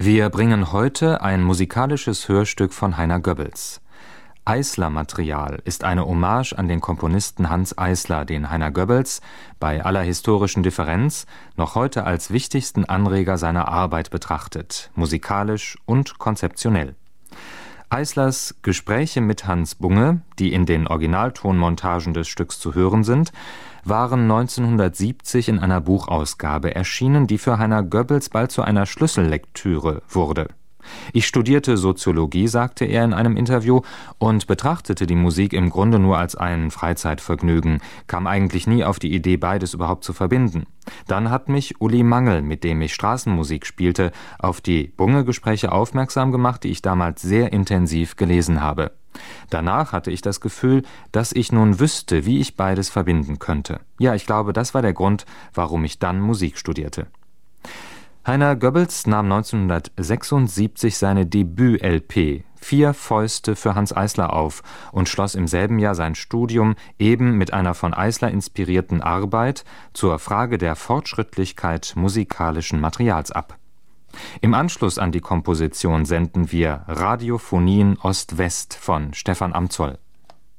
Wir bringen heute ein musikalisches Hörstück von Heiner Goebbels. Eisler-Material ist eine Hommage an den Komponisten Hanns Eisler, den Heiner Goebbels, bei aller historischen Differenz, noch heute als wichtigsten Anreger seiner Arbeit betrachtet, musikalisch und konzeptionell. Eislers Gespräche mit Hans Bunge, die in den Originaltonmontagen des Stücks zu hören sind, waren 1970 in einer Buchausgabe erschienen, die für Heiner Goebbels bald zu einer Schlüssellektüre wurde. Ich studierte Soziologie, sagte er in einem Interview, und betrachtete die Musik im Grunde nur als ein Freizeitvergnügen, kam eigentlich nie auf die Idee, beides überhaupt zu verbinden. Dann hat mich Uli Mangel, mit dem ich Straßenmusik spielte, auf die Bunge-Gespräche aufmerksam gemacht, die ich damals sehr intensiv gelesen habe. Danach hatte ich das Gefühl, dass ich nun wüsste, wie ich beides verbinden könnte. Ja, ich glaube, das war der Grund, warum ich dann Musik studierte. Heiner Goebbels nahm 1976 seine Debüt-LP »Vier Fäuste für Hanns Eisler« auf und schloss im selben Jahr sein Studium eben mit einer von Eisler inspirierten Arbeit zur Frage der Fortschrittlichkeit musikalischen Materials ab. Im Anschluss an die Komposition senden wir Radiophonien Ost-West von Stefan Amzoll.